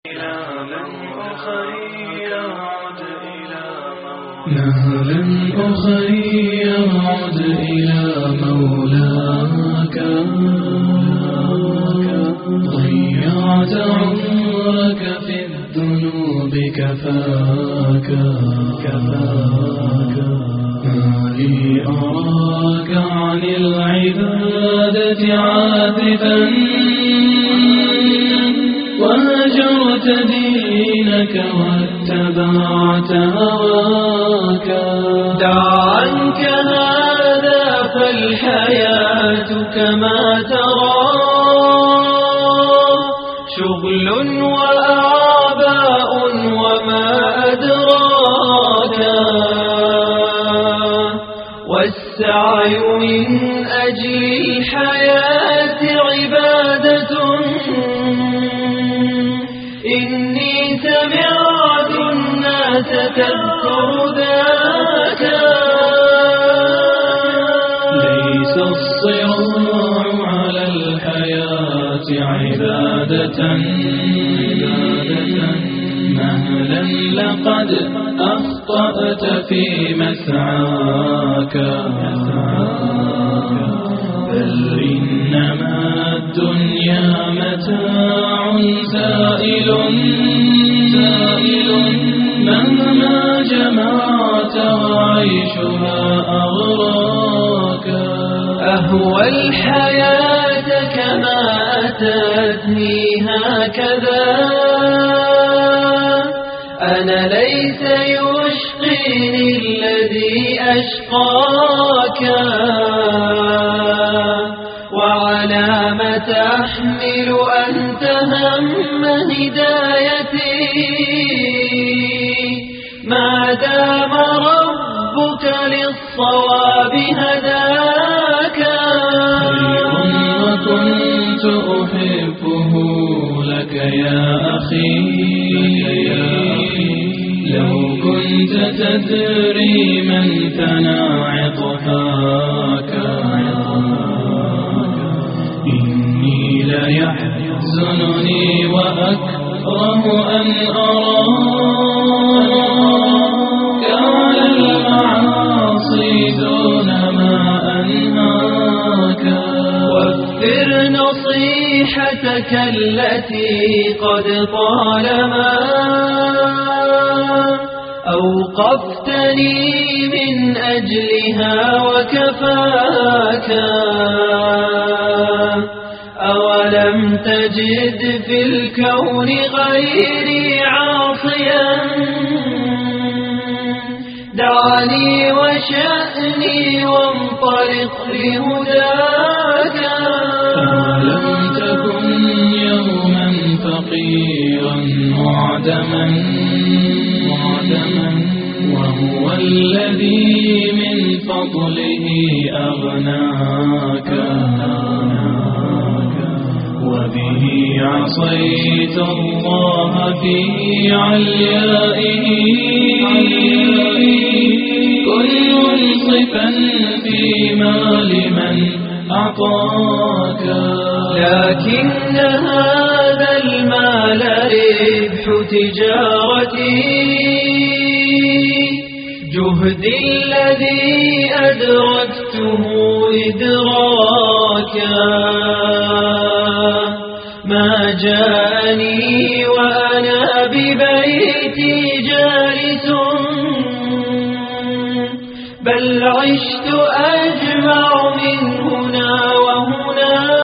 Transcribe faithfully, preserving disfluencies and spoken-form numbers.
نهلا أخي عد إلى مولاك، ضيعت عمرك في الذنوب كفاك كفاك ما لي أراك عن العبادة عاطفا، وهجرت دينك واتبعت هواك. دع عنك هذا فالحياة كما ترى شغل وأعباء وما أدراك، والسعي من أجل الحياة عبادة. إني سمعت الناس تذكر ذاك. ليس الصراع على الحياة عبادة، مهلا لقد أخطأت في مسعاك، بل إنما الدنيا متاع زائل زائل، مهما جمعت وعيشها أغراك. أهوى الحياة كما أتتني هكذا، أنا ليس يشقيني الذي أشقاك. وعلى ما تحمل أنت هم هدايتي، ما دام ربك للصواب هداك. وكنت أحبه لك يا أخي، لو كنت تدري من ثنى عطفاك. إني ليحزنني وأكره أن أراك على المعاصي دون ما أنهاك. وفر نصيحتك التي قد طالما أوقفتني من أجلها وكفاك. أولم تجد في الكون غيري عاصيا، دعني وشأني وانطلق لهداك. أولم تكن يوما فقيرا معدما معدما، وهو الذي من فضله أغناك، وبه عصيت الله في عليائه. كن منصفا فيما لمن أعطاك، لكن هذا المال ربح تجارتي، جهدي الذي أدركته إدراكا. ما جاءني وأنا ببيتي جالس، بل عشت